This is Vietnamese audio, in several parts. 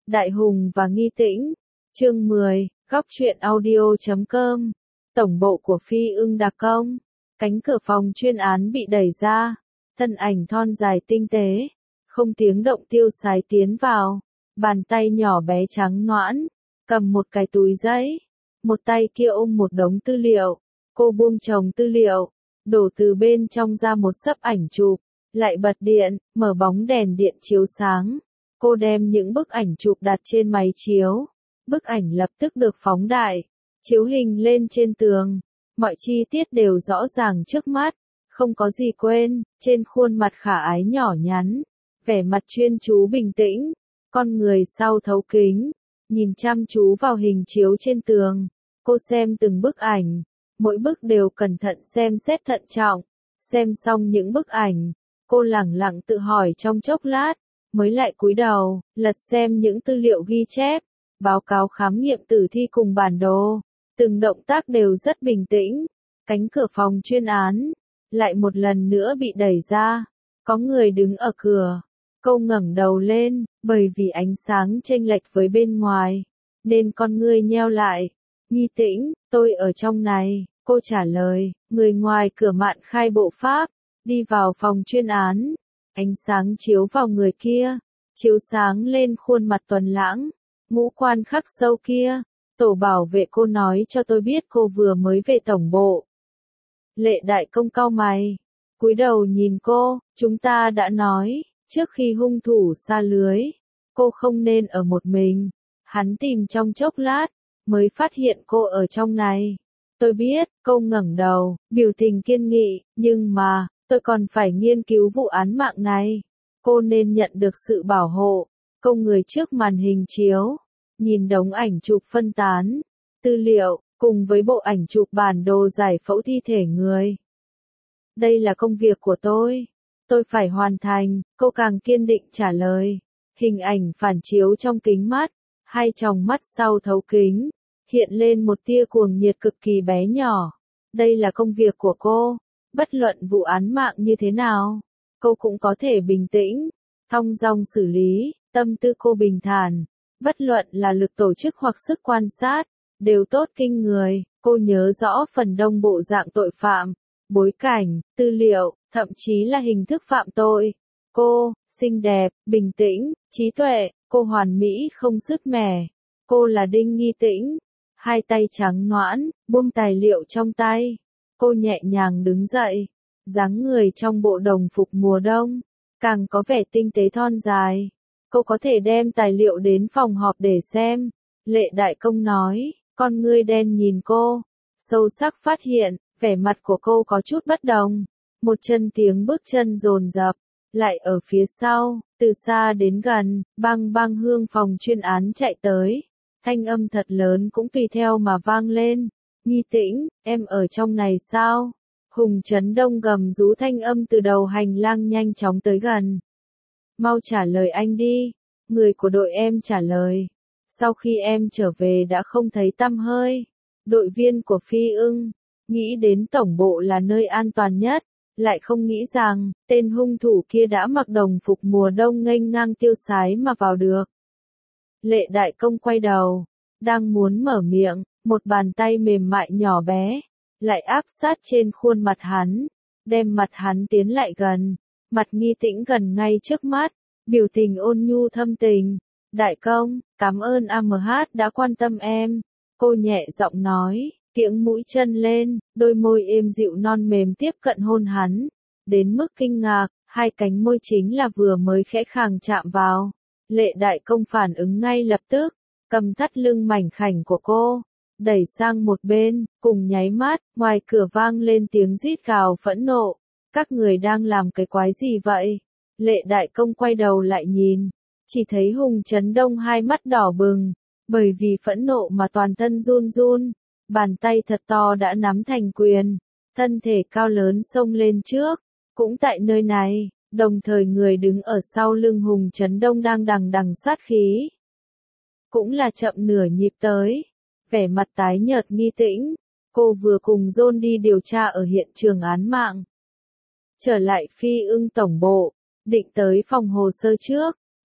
Đại Hùng và Nghi Tĩnh. Chương 10, góc truyện audio.com. Tổng bộ của Phi Ưng Đặc Công. Cánh cửa phòng chuyên án bị đẩy ra. Thân ảnh thon dài tinh tế, không tiếng động tiêu sái tiến vào. Bàn tay nhỏ bé trắng nõn, cầm một cái túi giấy. Một tay kia ôm một đống tư liệu. Cô buông chồng tư liệu, đổ từ bên trong ra một xấp ảnh chụp. Lại bật điện, mở bóng đèn điện chiếu sáng. Cô đem những bức ảnh chụp đặt trên máy chiếu. Bức ảnh lập tức được phóng đại, chiếu hình lên trên tường. Mọi chi tiết đều rõ ràng trước mắt, không có gì quên. Trên khuôn mặt khả ái nhỏ nhắn, vẻ mặt chuyên chú bình tĩnh. Con người sau thấu kính, nhìn chăm chú vào hình chiếu trên tường. Cô xem từng bức ảnh, mỗi bức đều cẩn thận xem xét thận trọng. Xem xong những bức ảnh, cô lẳng lặng tự hỏi trong chốc lát, mới lại cúi đầu, lật xem những tư liệu ghi chép, báo cáo khám nghiệm tử thi cùng bản đồ. Từng động tác đều rất bình tĩnh. Cánh cửa phòng chuyên án lại một lần nữa bị đẩy ra. Có người đứng ở cửa. Cô ngẩng đầu lên, bởi vì ánh sáng chênh lệch với bên ngoài, nên con ngươi nheo lại. Nghi Tĩnh, tôi ở trong này, cô trả lời. Người ngoài cửa Mạn khai bộ pháp, đi vào phòng chuyên án. Ánh sáng chiếu vào người kia, chiếu sáng lên khuôn mặt tuấn lãng, ngũ quan khắc sâu kia. Tổ bảo vệ cô nói cho tôi biết cô vừa mới về tổng bộ. Lệ Đại Công cau mày, cúi đầu nhìn cô. Chúng ta đã nói, trước khi hung thủ sa lưới, cô không nên ở một mình. Hắn tìm trong chốc lát, mới phát hiện cô ở trong này. Tôi biết. Cô ngẩng đầu, biểu tình kiên nghị, nhưng mà, tôi còn phải nghiên cứu vụ án mạng này. Cô nên nhận được sự bảo hộ. Cô người trước màn hình chiếu, nhìn đống ảnh chụp phân tán, tư liệu, cùng với bộ ảnh chụp bản đồ giải phẫu thi thể người. Đây là công việc của tôi phải hoàn thành. Cô càng kiên định trả lời. Hình ảnh phản chiếu trong kính mắt, hai tròng mắt sau thấu kính, hiện lên một tia cuồng nhiệt cực kỳ bé nhỏ. Đây là công việc của cô. Bất luận vụ án mạng như thế nào, cô cũng có thể bình tĩnh, thong dong xử lý. Tâm tư cô bình thản, bất luận là lực tổ chức hoặc sức quan sát, đều tốt kinh người. Cô nhớ rõ phần đông bộ dạng tội phạm, bối cảnh, tư liệu, thậm chí là hình thức phạm tội. Cô, xinh đẹp, bình tĩnh, trí tuệ, cô hoàn mỹ không sứt mẻ. Cô là Đinh Nghi Tĩnh. Hai tay trắng nõn, buông tài liệu trong tay. Cô nhẹ nhàng đứng dậy, dáng người trong bộ đồng phục mùa đông, càng có vẻ tinh tế thon dài. Cô có thể đem tài liệu đến phòng họp để xem. Lệ Đại Công nói, con ngươi đen nhìn cô, sâu sắc phát hiện, vẻ mặt của cô có chút bất đồng. Một chân tiếng bước chân dồn dập, lại ở phía sau, từ xa đến gần, bang bang hương phòng chuyên án chạy tới. Thanh âm thật lớn cũng tùy theo mà vang lên. Nghi Tĩnh, em ở trong này sao? Hùng Trấn Đông gầm rú thanh âm từ đầu hành lang nhanh chóng tới gần. Mau trả lời anh đi. Người của đội em trả lời. Sau khi em trở về đã không thấy tăm hơi. Đội viên của Phi Ưng nghĩ đến tổng bộ là nơi an toàn nhất, lại không nghĩ rằng tên hung thủ kia đã mặc đồng phục mùa đông nghênh ngang tiêu sái mà vào được. Lệ Đại Công quay đầu, đang muốn mở miệng, một bàn tay mềm mại nhỏ bé lại áp sát trên khuôn mặt hắn, đem mặt hắn tiến lại gần. Mặt Nghi Tĩnh gần ngay trước mắt, biểu tình ôn nhu thâm tình. Đại Công, cảm ơn AMH đã quan tâm em. Cô nhẹ giọng nói, kiễng mũi chân lên, đôi môi êm dịu non mềm tiếp cận hôn hắn. Đến mức kinh ngạc, hai cánh môi chính là vừa mới khẽ khàng chạm vào. Lệ Đại Công phản ứng ngay lập tức, cầm thắt lưng mảnh khảnh của cô, đẩy sang một bên. Cùng nháy mắt, ngoài cửa vang lên tiếng rít gào phẫn nộ. Các người đang làm cái quái gì vậy? Lệ Đại Công quay đầu lại nhìn, chỉ thấy Hùng Trấn Đông hai mắt đỏ bừng, bởi vì phẫn nộ mà toàn thân run run, bàn tay thật to đã nắm thành quyền, thân thể cao lớn xông lên trước. Cũng tại nơi này, đồng thời người đứng ở sau lưng Hùng Trấn Đông đang đằng đằng sát khí. Cũng là chậm nửa nhịp tới, vẻ mặt tái nhợt Nghi Tĩnh. Cô vừa cùng John đi điều tra ở hiện trường án mạng. Trở lại Phi Ưng tổng bộ, định tới phòng hồ sơ trước,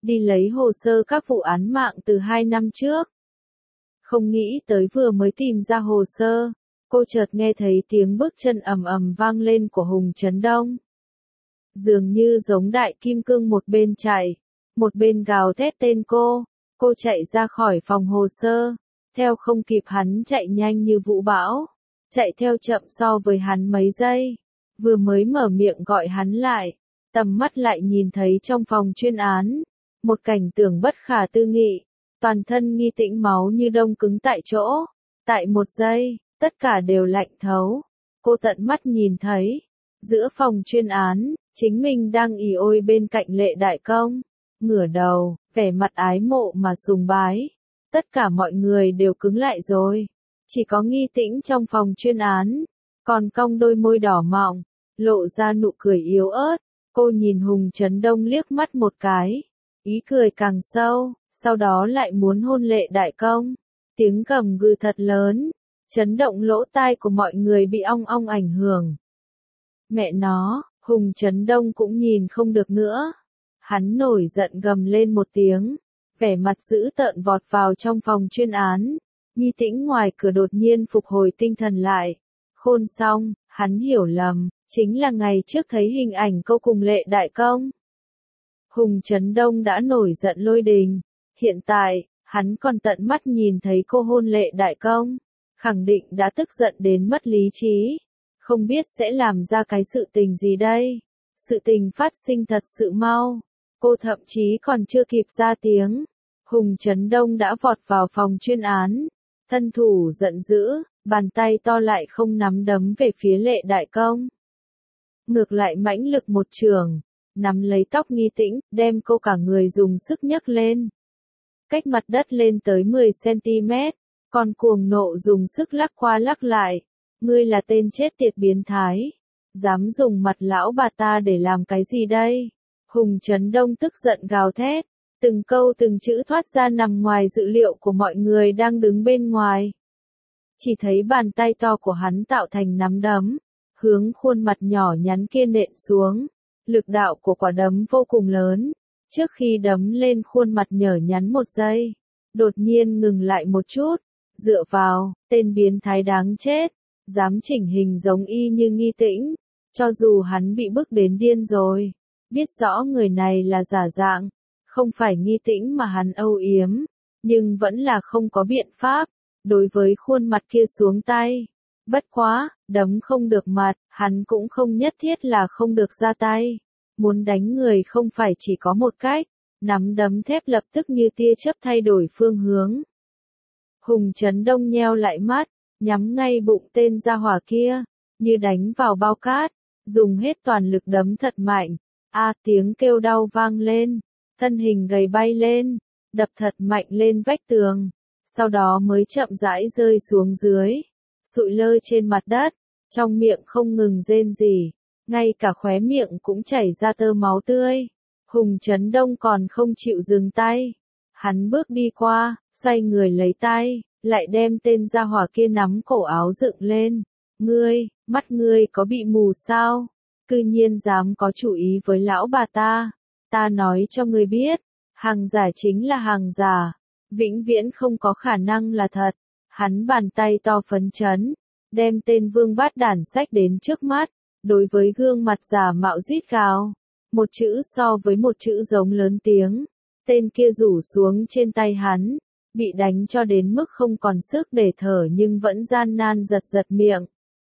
đi lấy hồ sơ các vụ án mạng từ 2 năm trước. Không nghĩ tới vừa mới tìm ra hồ sơ, cô chợt nghe thấy tiếng bước chân ầm ầm vang lên của Hùng Trấn Đông. Dường như giống đại kim cương một bên chạy, một bên gào thét tên cô chạy ra khỏi phòng hồ sơ, theo không kịp hắn chạy nhanh như vũ bão, chạy theo chậm so với hắn mấy giây, vừa mới mở miệng gọi hắn lại, tầm mắt lại nhìn thấy trong phòng chuyên án, một cảnh tượng bất khả tư nghị, toàn thân Nghi Tĩnh máu như đông cứng tại chỗ, tại một giây, tất cả đều lạnh thấu, cô tận mắt nhìn thấy, giữa phòng chuyên án, chính mình đang ì ôi bên cạnh Lệ Đại Công, ngửa đầu, vẻ mặt ái mộ mà sùng bái. Tất cả mọi người đều cứng lại rồi. Chỉ có Nghi Tĩnh trong phòng chuyên án, còn cong đôi môi đỏ mọng, lộ ra nụ cười yếu ớt. Cô nhìn Hùng Trấn Đông liếc mắt một cái, ý cười càng sâu, sau đó lại muốn hôn Lệ Đại Công. Tiếng gầm gừ thật lớn, chấn động lỗ tai của mọi người bị ong ong ảnh hưởng. Mẹ nó, Hùng Trấn Đông cũng nhìn không được nữa. Hắn nổi giận gầm lên một tiếng, vẻ mặt dữ tợn vọt vào trong phòng chuyên án. Nghi Tĩnh ngoài cửa đột nhiên phục hồi tinh thần lại. Khôn xong, hắn hiểu lầm, chính là ngày trước thấy hình ảnh cô cùng Lệ Đại Công. Hùng Trấn Đông đã nổi giận lôi đình. Hiện tại, hắn còn tận mắt nhìn thấy cô hôn Lệ Đại Công. Khẳng định đã tức giận đến mất lý trí. Không biết sẽ làm ra cái sự tình gì đây. Sự tình phát sinh thật sự mau. Cô thậm chí còn chưa kịp ra tiếng. Hùng Trấn Đông đã vọt vào phòng chuyên án. Thân thủ giận dữ, bàn tay to lại không nắm đấm về phía Lệ Đại Công. Ngược lại mãnh lực một chưởng, nắm lấy tóc Nghi Tĩnh, đem cô cả người dùng sức nhấc lên. Cách mặt đất lên tới 10 cm, còn cuồng nộ dùng sức lắc qua lắc lại. Ngươi là tên chết tiệt biến thái. Dám dùng mặt lão bà ta để làm cái gì đây? Hùng Trấn Đông tức giận gào thét. Từng câu từng chữ thoát ra nằm ngoài dự liệu của mọi người đang đứng bên ngoài. Chỉ thấy bàn tay to của hắn tạo thành nắm đấm, hướng khuôn mặt nhỏ nhắn kia nện xuống. Lực đạo của quả đấm vô cùng lớn. Trước khi đấm lên khuôn mặt nhở nhắn một giây, đột nhiên ngừng lại một chút. Dựa vào, tên biến thái đáng chết, dám chỉnh hình giống y như Nghi Tĩnh. Cho dù hắn bị bức đến điên rồi, biết rõ người này là giả dạng, không phải Nghi Tĩnh mà hắn âu yếm, nhưng vẫn là không có biện pháp, đối với khuôn mặt kia xuống tay. Bất quá, đấm không được mặt, hắn cũng không nhất thiết là không được ra tay. Muốn đánh người không phải chỉ có một cách, nắm đấm thép lập tức như tia chớp thay đổi phương hướng. Hùng Trấn Đông nheo lại mắt, nhắm ngay bụng tên gia hỏa kia, như đánh vào bao cát, dùng hết toàn lực đấm thật mạnh. Tiếng kêu đau vang lên, thân hình gầy bay lên, đập thật mạnh lên vách tường, sau đó mới chậm rãi rơi xuống dưới, sụi lơ trên mặt đất, trong miệng không ngừng rên rỉ, ngay cả khóe miệng cũng chảy ra tơ máu tươi. Hùng Trấn Đông còn không chịu dừng tay, hắn bước đi qua, xoay người lấy tay, lại đem tên gia hỏa kia nắm cổ áo dựng lên. Ngươi, mắt ngươi có bị mù sao? Cư nhiên dám có chủ ý với lão bà ta. Ta nói cho ngươi biết, hàng giả chính là hàng giả, vĩnh viễn không có khả năng là thật. Hắn bàn tay to phấn chấn, đem tên vương bát đản xách đến trước mắt, đối với gương mặt giả mạo rít gào. Một chữ so với một chữ giống lớn tiếng, tên kia rủ xuống trên tay hắn, bị đánh cho đến mức không còn sức để thở nhưng vẫn gian nan giật giật miệng.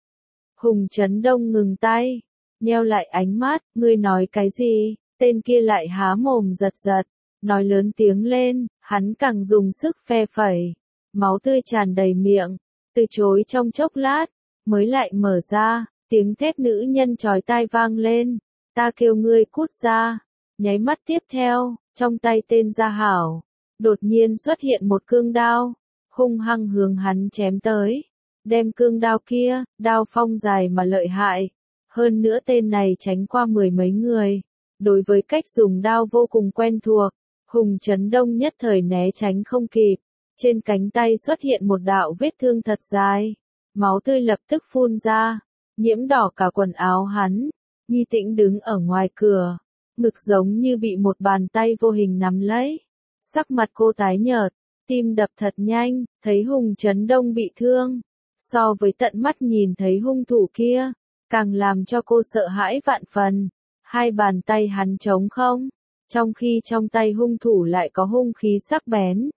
Hùng Trấn Đông ngừng tay, nheo lại ánh mắt, ngươi nói cái gì? Tên kia lại há mồm giật giật, nói lớn tiếng lên, hắn càng dùng sức phe phẩy, máu tươi tràn đầy miệng, từ chối trong chốc lát, mới lại mở ra, tiếng thét nữ nhân chói tai vang lên, ta kêu ngươi cút ra. Nháy mắt tiếp theo, trong tay tên Gia Hảo, đột nhiên xuất hiện một cương đao, hung hăng hướng hắn chém tới. Đem cương đao kia, đao phong dài mà lợi hại. Hơn nữa tên này tránh qua mười mấy người. Đối với cách dùng đao vô cùng quen thuộc, Hùng Trấn Đông nhất thời né tránh không kịp. Trên cánh tay xuất hiện một đạo vết thương thật dài. Máu tươi lập tức phun ra, nhiễm đỏ cả quần áo hắn. Nghi Tĩnh đứng ở ngoài cửa, ngực giống như bị một bàn tay vô hình nắm lấy. Sắc mặt cô tái nhợt, tim đập thật nhanh, thấy Hùng Trấn Đông bị thương. So với tận mắt nhìn thấy hung thủ kia, càng làm cho cô sợ hãi vạn phần. Hai bàn tay hắn trống không, trong khi trong tay hung thủ lại có hung khí sắc bén.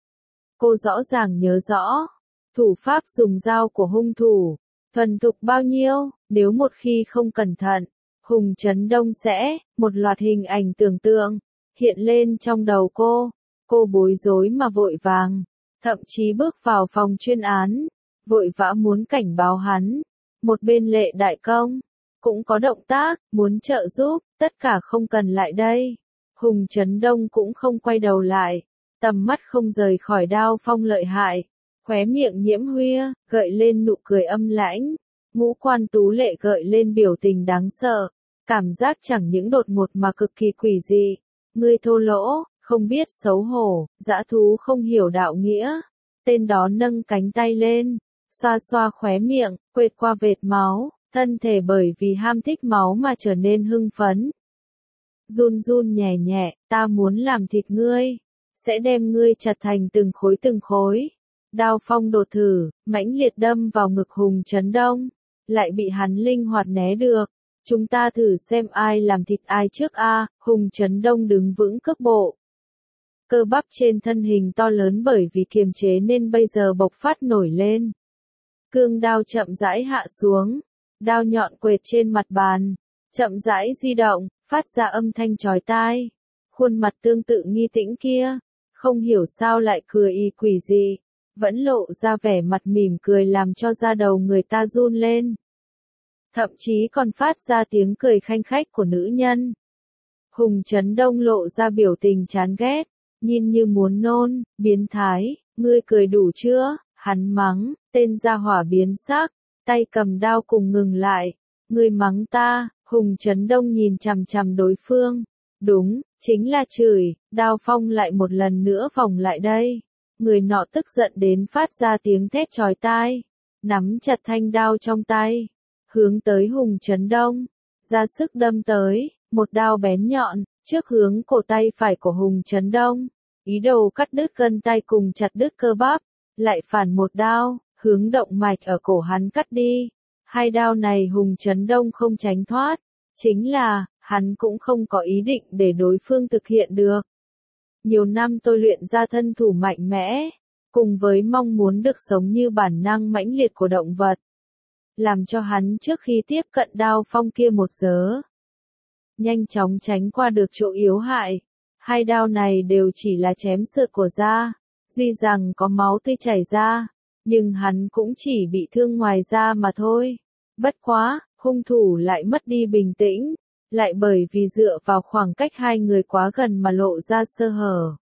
Cô rõ ràng nhớ rõ, thủ pháp dùng dao của hung thủ, thuần thục bao nhiêu, nếu một khi không cẩn thận, Hùng Trấn Đông sẽ, một loạt hình ảnh tưởng tượng, hiện lên trong đầu cô. Cô bối rối mà vội vàng, thậm chí bước vào phòng chuyên án, vội vã muốn cảnh báo hắn. Một bên Lệ Đại Công, cũng có động tác, muốn trợ giúp, tất cả không cần lại đây. Hùng Trấn Đông cũng không quay đầu lại, tầm mắt không rời khỏi Đao Phong lợi hại, khóe miệng nhiễm huya, gợi lên nụ cười âm lãnh, ngũ quan tú lệ gợi lên biểu tình đáng sợ, cảm giác chẳng những đột ngột mà cực kỳ quỷ dị. Ngươi thô lỗ, không biết xấu hổ, dã thú không hiểu đạo nghĩa. Tên đó nâng cánh tay lên, xoa xoa khóe miệng, quệt qua vệt máu, thân thể bởi vì ham thích máu mà trở nên hưng phấn. Run run nhẹ nhẹ, ta muốn làm thịt ngươi, sẽ đem ngươi chặt thành từng khối từng khối. Đao Phong đột thử, mãnh liệt đâm vào ngực Hùng Trấn Đông, lại bị hắn linh hoạt né được. Chúng ta thử xem ai làm thịt ai trước a. Hùng Trấn Đông đứng vững cước bộ. Cơ bắp trên thân hình to lớn bởi vì kiềm chế nên bây giờ bộc phát nổi lên. Cương đao chậm rãi hạ xuống, đao nhọn quệt trên mặt bàn, chậm rãi di động, phát ra âm thanh chói tai. Khuôn mặt tương tự Nghi Tĩnh kia, không hiểu sao lại cười y quỷ dị, vẫn lộ ra vẻ mặt mỉm cười làm cho da đầu người ta run lên. Thậm chí còn phát ra tiếng cười khanh khách của nữ nhân. Hùng Trấn Đông lộ ra biểu tình chán ghét, nhìn như muốn nôn, biến thái, ngươi cười đủ chưa? Hắn mắng, tên gia hỏa biến sắc, tay cầm đao cùng ngừng lại. Ngươi mắng ta? Hùng Trấn Đông nhìn chằm chằm đối phương. Đúng, chính là chửi. Đao Phong lại một lần nữa vòng lại đây. Người nọ tức giận đến phát ra tiếng thét chói tai, nắm chặt thanh đao trong tay, hướng tới Hùng Trấn Đông, ra sức đâm tới, một đao bén nhọn, trước hướng cổ tay phải của Hùng Trấn Đông, ý đồ cắt đứt gân tay cùng chặt đứt cơ bắp, lại phản một đao, hướng động mạch ở cổ hắn cắt đi. Hai đao này Hùng Trấn Đông không tránh thoát, chính là, hắn cũng không có ý định để đối phương thực hiện được. Nhiều năm tôi luyện ra thân thủ mạnh mẽ, cùng với mong muốn được sống như bản năng mãnh liệt của động vật, làm cho hắn trước khi tiếp cận Đao Phong kia một giờ, nhanh chóng tránh qua được chỗ yếu hại. Hai đao này đều chỉ là chém sượt của da, tuy rằng có máu tươi chảy ra, nhưng hắn cũng chỉ bị thương ngoài da mà thôi. Bất quá, hung thủ lại mất đi bình tĩnh, lại bởi vì dựa vào khoảng cách hai người quá gần mà lộ ra sơ hở.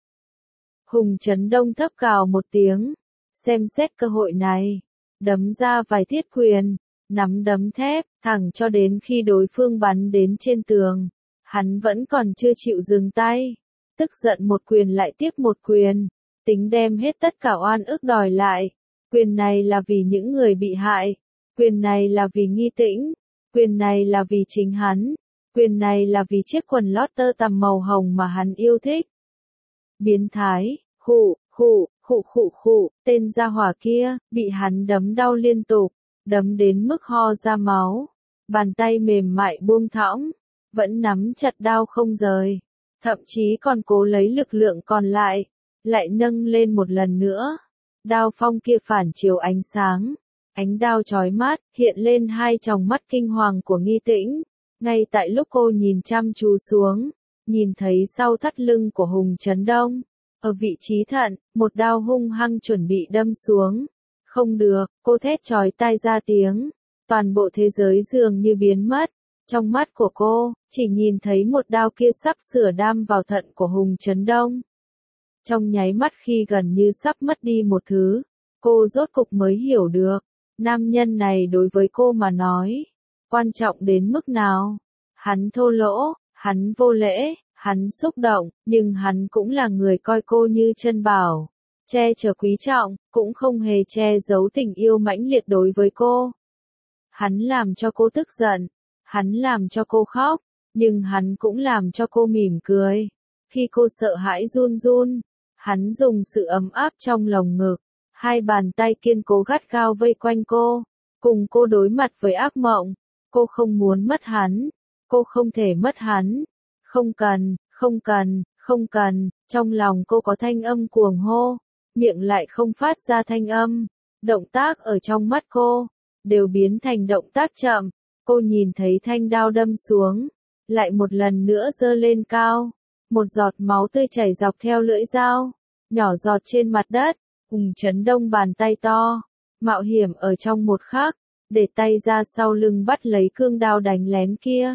Hùng Trấn Đông thấp gào một tiếng, xem xét cơ hội này, đấm ra vài thiết quyền, nắm đấm thép, thẳng cho đến khi đối phương bắn đến trên tường. Hắn vẫn còn chưa chịu dừng tay, tức giận một quyền lại tiếp một quyền, tính đem hết tất cả oan ức đòi lại. Quyền này là vì những người bị hại, quyền này là vì Nghi Tĩnh, quyền này là vì chính hắn, quyền này là vì chiếc quần lót tơ tằm màu hồng mà hắn yêu thích. Biến thái, khụ, khụ, khụ khụ khụ, tên gia hỏa kia, bị hắn đấm đau liên tục, đấm đến mức ho ra máu, bàn tay mềm mại buông thõng, vẫn nắm chặt đao không rời, thậm chí còn cố lấy lực lượng còn lại, lại nâng lên một lần nữa. Đao Phong kia phản chiếu ánh sáng, ánh đao chói mắt, hiện lên hai tròng mắt kinh hoàng của Nghi Tĩnh. Ngay tại lúc cô nhìn chăm chú xuống, nhìn thấy sau thắt lưng của Hùng Trấn Đông, ở vị trí thận, một đao hung hăng chuẩn bị đâm xuống. Không được, cô thét chói tai ra tiếng, toàn bộ thế giới dường như biến mất. Trong mắt của cô, chỉ nhìn thấy một đao kia sắp sửa đâm vào thận của Hùng Trấn Đông. Trong nháy mắt khi gần như sắp mất đi một thứ, cô rốt cục mới hiểu được, nam nhân này đối với cô mà nói, quan trọng đến mức nào. Hắn thô lỗ, hắn vô lễ, hắn xúc động, nhưng hắn cũng là người coi cô như chân bảo, che chở quý trọng, cũng không hề che giấu tình yêu mãnh liệt đối với cô. Hắn làm cho cô tức giận, hắn làm cho cô khóc, Nhưng hắn cũng làm cho cô mỉm cười. Khi cô sợ hãi run run, hắn dùng sự ấm áp trong lồng ngực, hai bàn tay kiên cố gắt gao vây quanh cô, cùng cô đối mặt với ác mộng. Cô không muốn mất hắn, cô không thể mất hắn. Không cần, không cần, không cần, trong lòng cô có thanh âm cuồng hô, miệng lại không phát ra thanh âm. Động tác ở trong mắt cô, đều biến thành động tác chậm. Cô nhìn thấy thanh đao đâm xuống, lại một lần nữa giơ lên cao. Một giọt máu tươi chảy dọc theo lưỡi dao, nhỏ giọt trên mặt đất. Hùng Chấn Đông bàn tay to, mạo hiểm ở trong một khắc, để tay ra sau lưng bắt lấy cương đao đánh lén kia.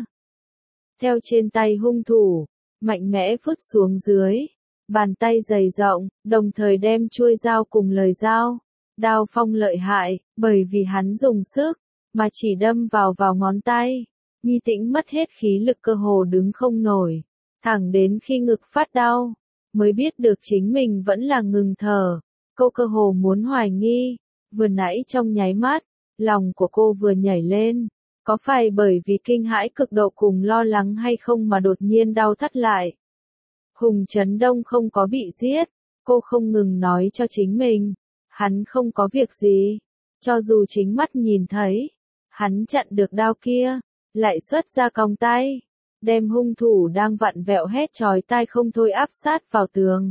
Theo trên tay hung thủ, mạnh mẽ vứt xuống dưới, bàn tay dày rộng, đồng thời đem chuôi dao cùng lời dao. Đao phong lợi hại, bởi vì hắn dùng sức, mà chỉ đâm vào ngón tay. Nghi Tĩnh mất hết khí lực cơ hồ đứng không nổi, thẳng đến khi ngực phát đau, mới biết được chính mình vẫn là ngừng thở. Cô cơ hồ muốn hoài nghi, vừa nãy trong nháy mắt, lòng của cô vừa nhảy lên, có phải bởi vì kinh hãi cực độ cùng lo lắng hay không mà đột nhiên đau thắt lại. Hùng Chấn Đông không có bị giết, cô không ngừng nói cho chính mình, hắn không có việc gì, cho dù chính mắt nhìn thấy, hắn chặn được đao kia, lại xuất ra còng tay, đem hung thủ đang vặn vẹo hét chói tai không thôi áp sát vào tường.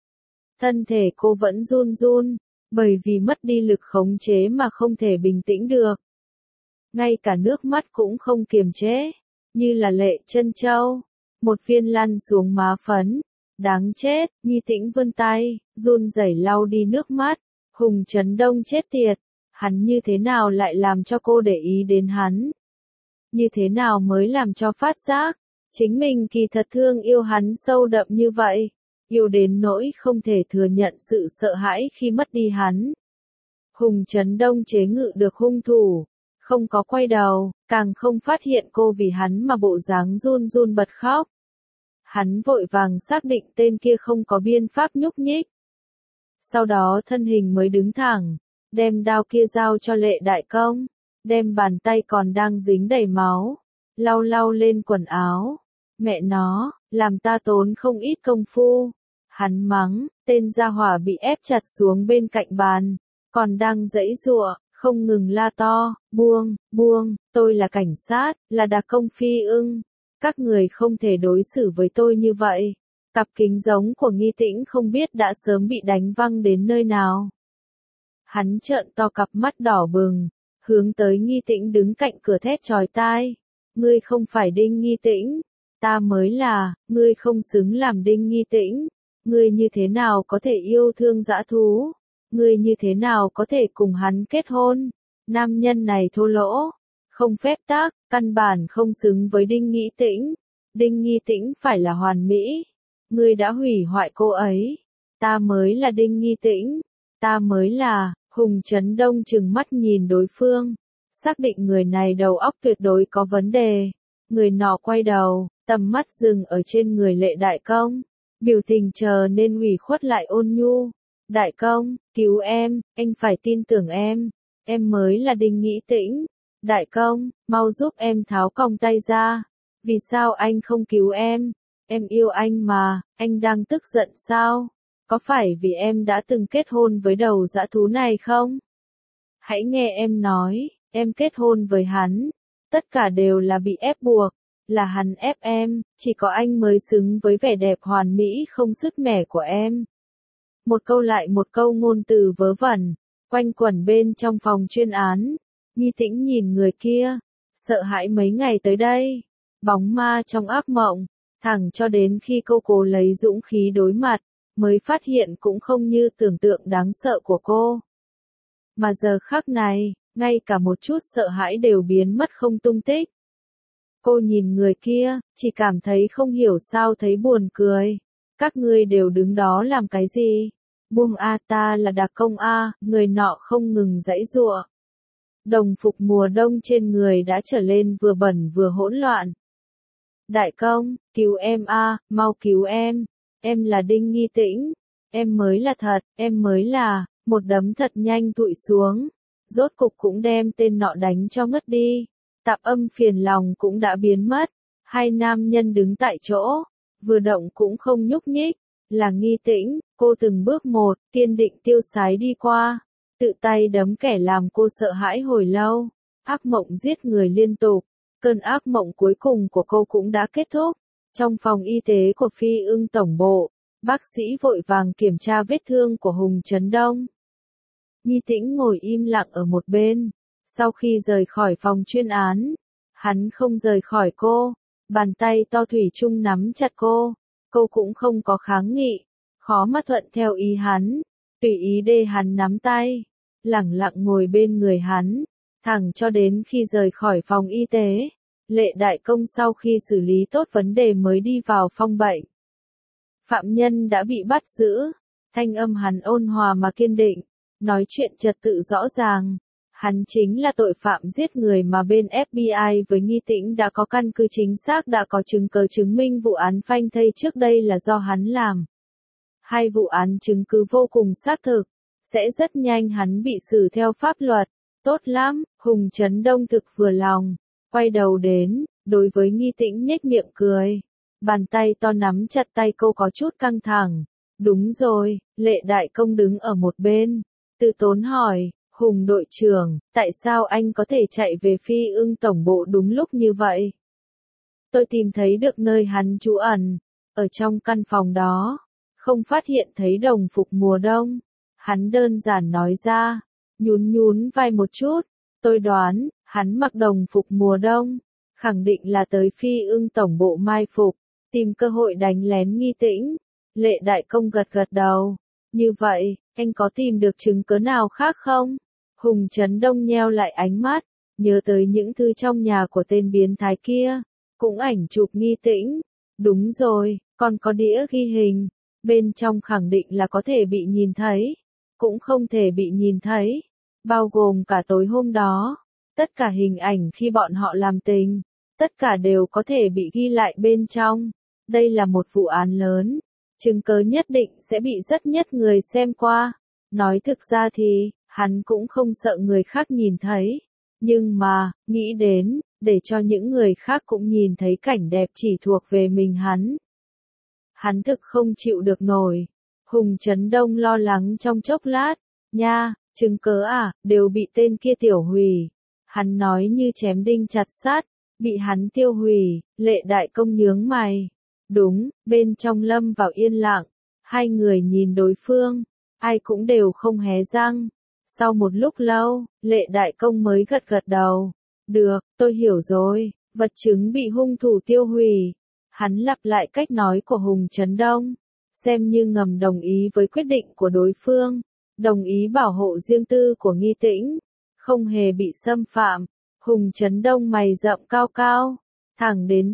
Thân thể cô vẫn run run, bởi vì mất đi lực khống chế mà không thể bình tĩnh được. Ngay cả nước mắt cũng không kiềm chế, như là lệ chân châu, một viên lăn xuống má phấn. Đáng chết, Nghi Tĩnh vươn tay, run rẩy lau đi nước mắt. Hùng Chấn Đông chết tiệt, hắn như thế nào lại làm cho cô để ý đến hắn? Như thế nào mới làm cho phát giác, chính mình kỳ thật thương yêu hắn sâu đậm như vậy, yêu đến nỗi không thể thừa nhận sự sợ hãi khi mất đi hắn. Hùng Chấn Đông chế ngự được hung thủ, không có quay đầu, càng không phát hiện cô vì hắn mà bộ dáng run run bật khóc. Hắn vội vàng xác định tên kia không có biện pháp nhúc nhích. Sau đó thân hình mới đứng thẳng, đem đao kia giao cho Lệ Đại Công, đem bàn tay còn đang dính đầy máu, lau lau lên quần áo. Mẹ nó, làm ta tốn không ít công phu. Hắn mắng, tên gia hỏa bị ép chặt xuống bên cạnh bàn, còn đang giãy giụa, không ngừng la to, buông, buông, tôi là cảnh sát, là đặc công Phi Ưng. Các người không thể đối xử với tôi như vậy. Cặp kính giống của Nghi Tĩnh không biết đã sớm bị đánh văng đến nơi nào. Hắn trợn to cặp mắt đỏ bừng, hướng tới Nghi Tĩnh đứng cạnh cửa thét chói tai. Ngươi không phải Đinh Nghi Tĩnh, ta mới là, ngươi không xứng làm Đinh Nghi Tĩnh. Ngươi như thế nào có thể yêu thương dã thú? Ngươi như thế nào có thể cùng hắn kết hôn? Nam nhân này thô lỗ, không phép tắc, căn bản không xứng với Đinh Nghi Tĩnh. Đinh Nghi Tĩnh phải là hoàn mỹ. Ngươi đã hủy hoại cô ấy. Ta mới là Đinh Nghi Tĩnh. Ta mới là. Hùng Chấn Đông trừng mắt nhìn đối phương, xác định người này đầu óc tuyệt đối có vấn đề. Người nọ quay đầu, tầm mắt dừng ở trên người Lệ Đại Công, biểu tình chờ nên ủy khuất lại ôn nhu. Đại Công, cứu em, anh phải tin tưởng em mới là Đinh Nghi Tĩnh. Đại Công, mau giúp em tháo còng tay ra. Vì sao anh không cứu em? Em yêu anh mà, anh đang tức giận sao? Có phải vì em đã từng kết hôn với đầu dã thú này không? Hãy nghe em nói, em kết hôn với hắn. Tất cả đều là bị ép buộc, là hắn ép em, chỉ có anh mới xứng với vẻ đẹp hoàn mỹ không sứt mẻ của em. Một câu lại một câu ngôn từ vớ vẩn, quanh quẩn bên trong phòng chuyên án. Nghi Tĩnh nhìn người kia, sợ hãi mấy ngày tới đây, bóng ma trong ác mộng, thẳng cho đến khi cô cố lấy dũng khí đối mặt, mới phát hiện cũng không như tưởng tượng đáng sợ của cô. Mà giờ khắc này, ngay cả một chút sợ hãi đều biến mất không tung tích. Cô nhìn người kia, chỉ cảm thấy không hiểu sao thấy buồn cười. Các ngươi đều đứng đó làm cái gì? Buông a, ta là đặc công a, người nọ không ngừng giãy giụa. Đồng phục mùa đông trên người đã trở lên vừa bẩn vừa hỗn loạn. Đại Công, cứu em a, mau cứu em là Đinh Nghi Tĩnh, em mới là thật, em mới là. Một đấm thật nhanh tụi xuống, rốt cục cũng đem tên nọ đánh cho ngất đi. Tạp âm phiền lòng cũng đã biến mất, Hai nam nhân đứng tại chỗ, vừa động cũng không nhúc nhích, là Nghi Tĩnh, cô từng bước một, kiên định tiêu sái đi qua, tự tay đấm kẻ làm cô sợ hãi hồi lâu, ác mộng giết người liên tục, cơn ác mộng cuối cùng của cô cũng đã kết thúc. Trong phòng y tế của Phi Ưng tổng bộ, bác sĩ vội vàng kiểm tra vết thương của Hùng Trấn Đông. Nghi Tĩnh ngồi im lặng ở một bên, sau khi rời khỏi phòng chuyên án, hắn không rời khỏi cô, bàn tay to thủy chung nắm chặt cô cũng không có kháng nghị, khó mà thuận theo ý hắn, tùy ý để hắn nắm tay, lẳng lặng ngồi bên người hắn, thẳng cho đến khi rời khỏi phòng y tế. Lệ Đại Công sau khi xử lý tốt vấn đề mới đi vào phòng bệnh. Phạm nhân đã bị bắt giữ, thanh âm hắn ôn hòa mà kiên định, nói chuyện trật tự rõ ràng. Hắn chính là tội phạm giết người mà bên FBI với Nghi Tĩnh đã có căn cứ chính xác, đã có chứng cứ chứng minh vụ án phanh thây trước đây là do hắn làm. Hai vụ án chứng cứ vô cùng xác thực, sẽ rất nhanh hắn bị xử theo pháp luật. Tốt lắm, Hùng Trấn Đông thực vừa lòng, quay đầu đến, đối với Nghi Tĩnh nhếch miệng cười. Bàn tay to nắm chặt tay cô có chút căng thẳng. Đúng rồi, Lệ Đại Công đứng ở một bên, từ tốn hỏi. Hùng đội trưởng, tại sao anh có thể chạy về Phi Ưng tổng bộ đúng lúc như vậy? Tôi tìm thấy được nơi hắn trú ẩn, ở trong căn phòng đó, không phát hiện thấy đồng phục mùa đông. Hắn đơn giản nói ra, nhún vai một chút, tôi đoán, hắn mặc đồng phục mùa đông, khẳng định là tới Phi Ưng tổng bộ mai phục, tìm cơ hội đánh lén Nghi Tĩnh. Lệ Đại Công gật đầu, như vậy, anh có tìm được chứng cứ nào khác không? Hùng Trấn Đông nheo lại ánh mắt, nhớ tới những thư trong nhà của tên biến thái kia, cũng ảnh chụp Nghi Tĩnh. Đúng rồi, còn có đĩa ghi hình, bên trong khẳng định là có thể bị nhìn thấy, cũng không thể bị nhìn thấy, bao gồm cả tối hôm đó, tất cả hình ảnh khi bọn họ làm tình, tất cả đều có thể bị ghi lại bên trong. Đây là một vụ án lớn, chứng cứ nhất định sẽ bị rất nhất người xem qua. Nói thực ra thì, hắn cũng không sợ người khác nhìn thấy, nhưng mà, nghĩ đến, để cho những người khác cũng nhìn thấy cảnh đẹp chỉ thuộc về mình hắn. Hắn thực không chịu được nổi. Hùng Trấn Đông lo lắng trong chốc lát, nha, chứng cứ à, đều bị tên kia tiêu hủy. Hắn nói như chém đinh chặt sắt, bị hắn tiêu hủy. Lệ Đại Công nhướng mày. Đúng, bên trong lâm vào yên lặng, hai người nhìn đối phương, ai cũng đều không hé răng. Sau một lúc lâu, Lệ Đại Công mới gật đầu. Được, tôi hiểu rồi, vật chứng bị hung thủ tiêu hủy. Hắn lặp lại cách nói của Hùng Trấn Đông, xem như ngầm đồng ý với quyết định của đối phương, đồng ý bảo hộ riêng tư của Nghi Tĩnh, không hề bị xâm phạm. Hùng Trấn Đông mày rậm cao cao, thẳng đến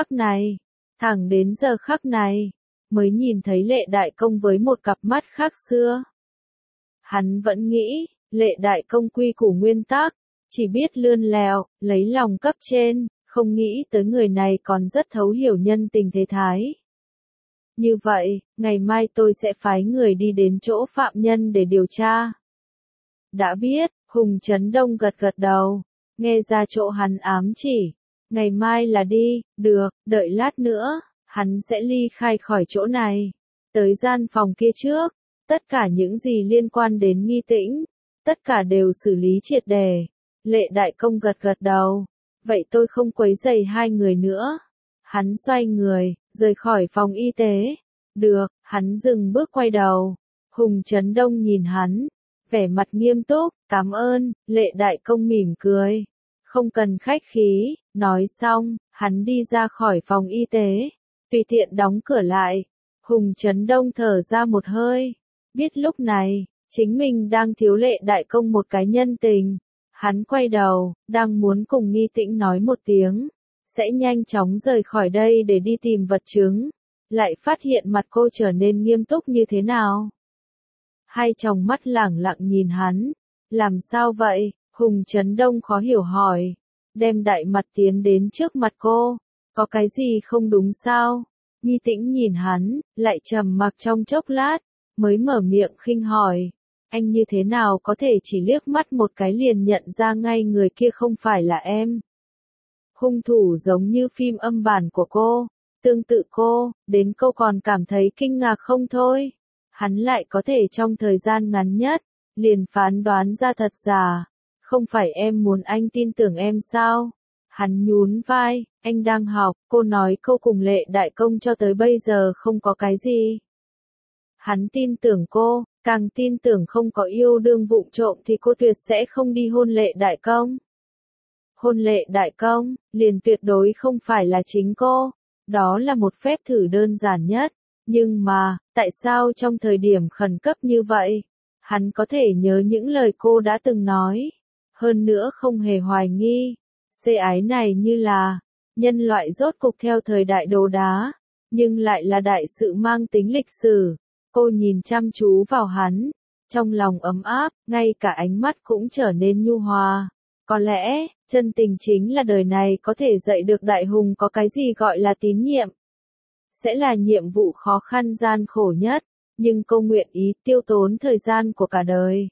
giờ khắc này, mới nhìn thấy Lệ Đại Công với một cặp mắt khác xưa. Hắn vẫn nghĩ, Lệ Đại Công quy củ nguyên tắc, chỉ biết lươn lẹo, lấy lòng cấp trên, không nghĩ tới người này còn rất thấu hiểu nhân tình thế thái. Như vậy, ngày mai tôi sẽ phái người đi đến chỗ phạm nhân để điều tra. Đã biết, Hùng Trấn Đông gật đầu, nghe ra chỗ hắn ám chỉ. Ngày mai là đi, được, đợi lát nữa, hắn sẽ ly khai khỏi chỗ này. Tới gian phòng kia trước, tất cả những gì liên quan đến Nghi Tĩnh, tất cả đều xử lý triệt để. Lệ Đại Công gật đầu, vậy tôi không quấy rầy hai người nữa. Hắn xoay người, rời khỏi phòng y tế. Được, hắn dừng bước quay đầu. Hùng Trấn Đông nhìn hắn, vẻ mặt nghiêm túc, cảm ơn. Lệ Đại Công mỉm cười, không cần khách khí. Nói xong, hắn đi ra khỏi phòng y tế, tùy tiện đóng cửa lại. Hùng Trấn Đông thở ra một hơi, biết lúc này, chính mình đang thiếu Lệ Đại Công một cái nhân tình. Hắn quay đầu, đang muốn cùng Nghi Tĩnh nói một tiếng, sẽ nhanh chóng rời khỏi đây để đi tìm vật chứng, lại phát hiện mặt cô trở nên nghiêm túc như thế nào. Hai tròng mắt lẳng lặng nhìn hắn, làm sao vậy? Hùng Trấn Đông khó hiểu hỏi, đem đại mặt tiến đến trước mặt cô, có cái gì không đúng sao? Nghi Tĩnh nhìn hắn, lại trầm mặc trong chốc lát, mới mở miệng khinh hỏi, anh như thế nào có thể chỉ liếc mắt một cái liền nhận ra ngay người kia không phải là em? Hung thủ giống như phim âm bản của cô, tương tự cô, đến cô còn cảm thấy kinh ngạc không thôi. Hắn lại có thể trong thời gian ngắn nhất, liền phán đoán ra thật giả. Không phải em muốn anh tin tưởng em sao? Hắn nhún vai, anh đang học, cô nói câu cùng Lệ Đại Công cho tới bây giờ không có cái gì. Hắn tin tưởng cô, càng tin tưởng không có yêu đương vụng trộm thì cô tuyệt sẽ không đi hôn Lệ Đại Công. Hôn Lệ Đại Công, liền tuyệt đối không phải là chính cô. Đó là một phép thử đơn giản nhất. Nhưng mà, tại sao trong thời điểm khẩn cấp như vậy, hắn có thể nhớ những lời cô đã từng nói. Hơn nữa không hề hoài nghi. Xê ái này như là, nhân loại rốt cục theo thời đại đồ đá, nhưng lại là đại sự mang tính lịch sử. Cô nhìn chăm chú vào hắn, trong lòng ấm áp, ngay cả ánh mắt cũng trở nên nhu hòa. Có lẽ, chân tình chính là đời này có thể dạy được đại hùng có cái gì gọi là tín nhiệm. Sẽ là nhiệm vụ khó khăn gian khổ nhất, nhưng cô nguyện ý tiêu tốn thời gian của cả đời.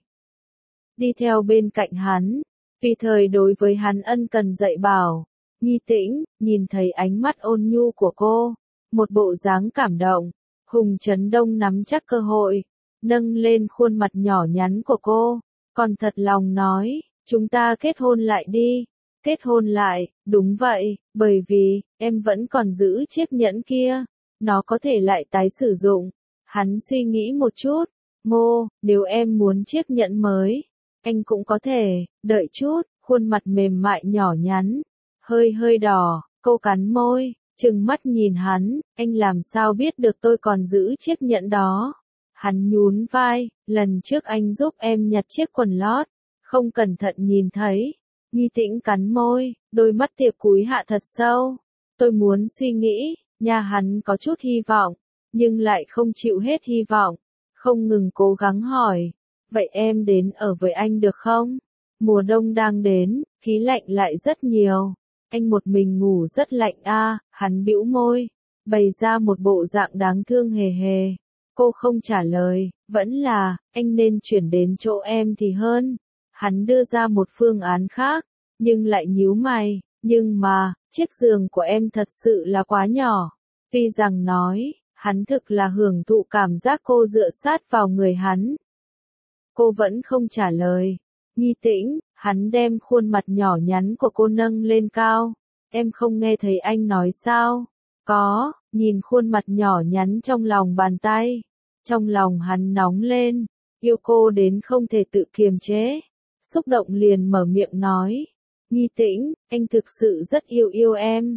Đi theo bên cạnh hắn, vì thời đối với hắn ân cần dạy bảo. Nghi Tĩnh, nhìn thấy ánh mắt ôn nhu của cô, một bộ dáng cảm động, Hùng Trấn Đông nắm chắc cơ hội, nâng lên khuôn mặt nhỏ nhắn của cô, còn thật lòng nói, chúng ta kết hôn lại đi. Kết hôn lại, đúng vậy, bởi vì, em vẫn còn giữ chiếc nhẫn kia, nó có thể lại tái sử dụng. Hắn suy nghĩ một chút, Ngô, nếu em muốn chiếc nhẫn mới, anh cũng có thể, đợi chút, khuôn mặt mềm mại nhỏ nhắn, hơi đỏ, cô cắn môi, trừng mắt nhìn hắn, anh làm sao biết được tôi còn giữ chiếc nhẫn đó. Hắn nhún vai, lần trước anh giúp em nhặt chiếc quần lót, không cẩn thận nhìn thấy. Nghi Tĩnh cắn môi, đôi mắt tiệp cúi hạ thật sâu. Tôi muốn suy nghĩ, nhà hắn có chút hy vọng, nhưng lại không chịu hết hy vọng, không ngừng cố gắng hỏi. Vậy em đến ở với anh được không? Mùa đông đang đến, khí lạnh lại rất nhiều. Anh một mình ngủ rất lạnh a. Hắn bĩu môi, bày ra một bộ dạng đáng thương hề hề. Cô không trả lời, vẫn là, anh nên chuyển đến chỗ em thì hơn. Hắn đưa ra một phương án khác, nhưng lại nhíu mày, nhưng mà, chiếc giường của em thật sự là quá nhỏ. Tuy rằng nói, hắn thực là hưởng thụ cảm giác cô dựa sát vào người hắn. Cô vẫn không trả lời. Nghi Tĩnh, hắn đem khuôn mặt nhỏ nhắn của cô nâng lên cao. Em không nghe thấy anh nói sao? Có, nhìn khuôn mặt nhỏ nhắn trong lòng bàn tay. Trong lòng hắn nóng lên, yêu cô đến không thể tự kiềm chế. Xúc động liền mở miệng nói. Nghi Tĩnh, anh thực sự rất yêu em.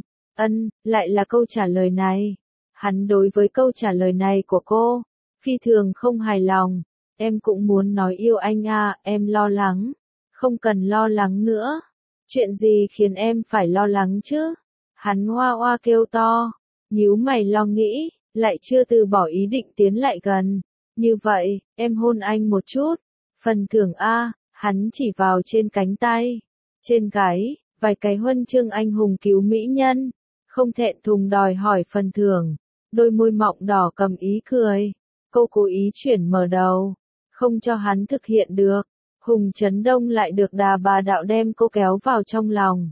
Lại là câu trả lời này. Hắn đối với câu trả lời này của cô, phi thường không hài lòng. Em cũng muốn nói yêu anh à, em lo lắng. Không cần lo lắng nữa. Chuyện gì khiến em phải lo lắng chứ? Hắn hoa hoa kêu to, nhíu mày lo nghĩ, lại chưa từ bỏ ý định tiến lại gần. Như vậy, em hôn anh một chút. Phần thưởng A, hắn chỉ vào trên cánh tay. Trên gáy, vài cái huân chương anh hùng cứu mỹ nhân. Không thẹn thùng đòi hỏi phần thưởng. Đôi môi mọng đỏ cầm ý cười. Cô cố ý chuyển mở đầu. Không cho hắn thực hiện được. Hùng Trấn Đông lại được đà bà đạo đem cô kéo vào trong lòng.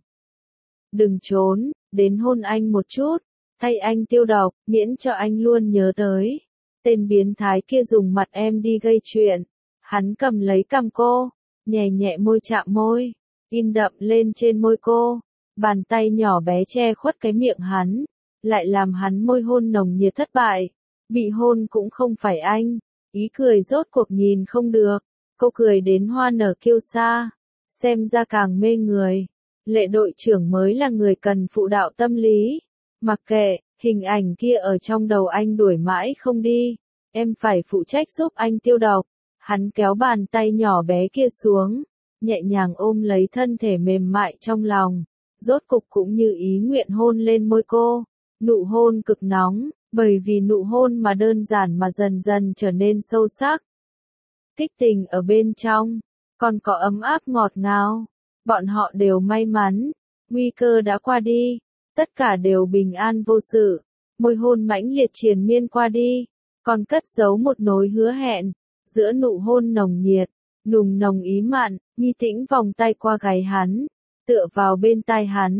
Đừng trốn, đến hôn anh một chút. Thay anh tiêu độc, miễn cho anh luôn nhớ tới. Tên biến thái kia dùng mặt em đi gây chuyện. Hắn cầm lấy cằm cô, nhẹ nhẹ môi chạm môi, in đậm lên trên môi cô. Bàn tay nhỏ bé che khuất cái miệng hắn, lại làm hắn môi hôn nồng nhiệt thất bại. Bị hôn cũng không phải anh. Ý cười rốt cuộc nhìn không được. Cô cười đến hoa nở kiêu sa. Xem ra càng mê người. Lệ đội trưởng mới là người cần phụ đạo tâm lý. Mặc kệ, hình ảnh kia ở trong đầu anh đuổi mãi không đi. Em phải phụ trách giúp anh tiêu độc. Hắn kéo bàn tay nhỏ bé kia xuống, nhẹ nhàng ôm lấy thân thể mềm mại trong lòng. Rốt cục cũng như ý nguyện hôn lên môi cô. Nụ hôn cực nóng, bởi vì nụ hôn mà đơn giản mà dần dần trở nên sâu sắc. Kích tình ở bên trong, còn có ấm áp ngọt ngào. Bọn họ đều may mắn, nguy cơ đã qua đi, tất cả đều bình an vô sự. Môi hôn mãnh liệt triền miên qua đi, còn cất giấu một nỗi hứa hẹn. Giữa nụ hôn nồng nhiệt, nùng nồng ý mặn, Nghi Tĩnh vòng tay qua gáy hắn, tựa vào bên tai hắn,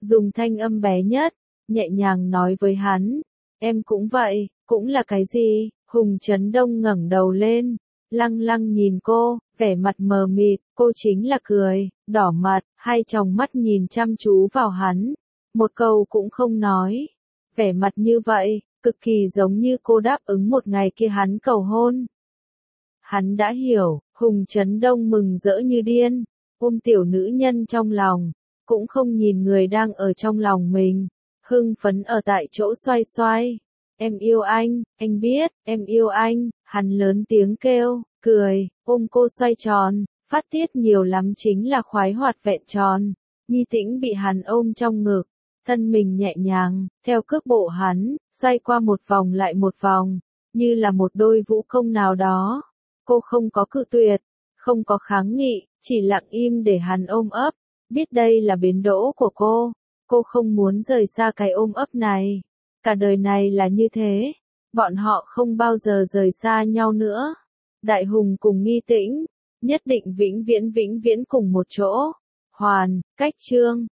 dùng thanh âm bé nhất, nhẹ nhàng nói với hắn. Em cũng vậy, cũng là cái gì? Hùng Trấn Đông ngẩng đầu lên, lăng lăng nhìn cô, vẻ mặt mờ mịt, cô chính là cười, đỏ mặt, hai tròng mắt nhìn chăm chú vào hắn, một câu cũng không nói. Vẻ mặt như vậy, cực kỳ giống như cô đáp ứng một ngày kia hắn cầu hôn. Hắn đã hiểu, Hùng Trấn Đông mừng rỡ như điên, ôm tiểu nữ nhân trong lòng, cũng không nhìn người đang ở trong lòng mình, hưng phấn ở tại chỗ xoay xoay. Em yêu anh biết, em yêu anh, hắn lớn tiếng kêu, cười, ôm cô xoay tròn, phát tiết nhiều lắm chính là khoái hoạt vẹn tròn. Nghi Tĩnh bị hắn ôm trong ngực, thân mình nhẹ nhàng, theo cước bộ hắn, xoay qua một vòng lại một vòng, như là một đôi vũ công nào đó. Cô không có cự tuyệt, không có kháng nghị, chỉ lặng im để hắn ôm ấp, biết đây là bến đỗ của cô không muốn rời xa cái ôm ấp này. Cả đời này là như thế, bọn họ không bao giờ rời xa nhau nữa. Đại Hùng cùng Nghi Tĩnh, nhất định vĩnh viễn cùng một chỗ. Hoàn, Cách Chương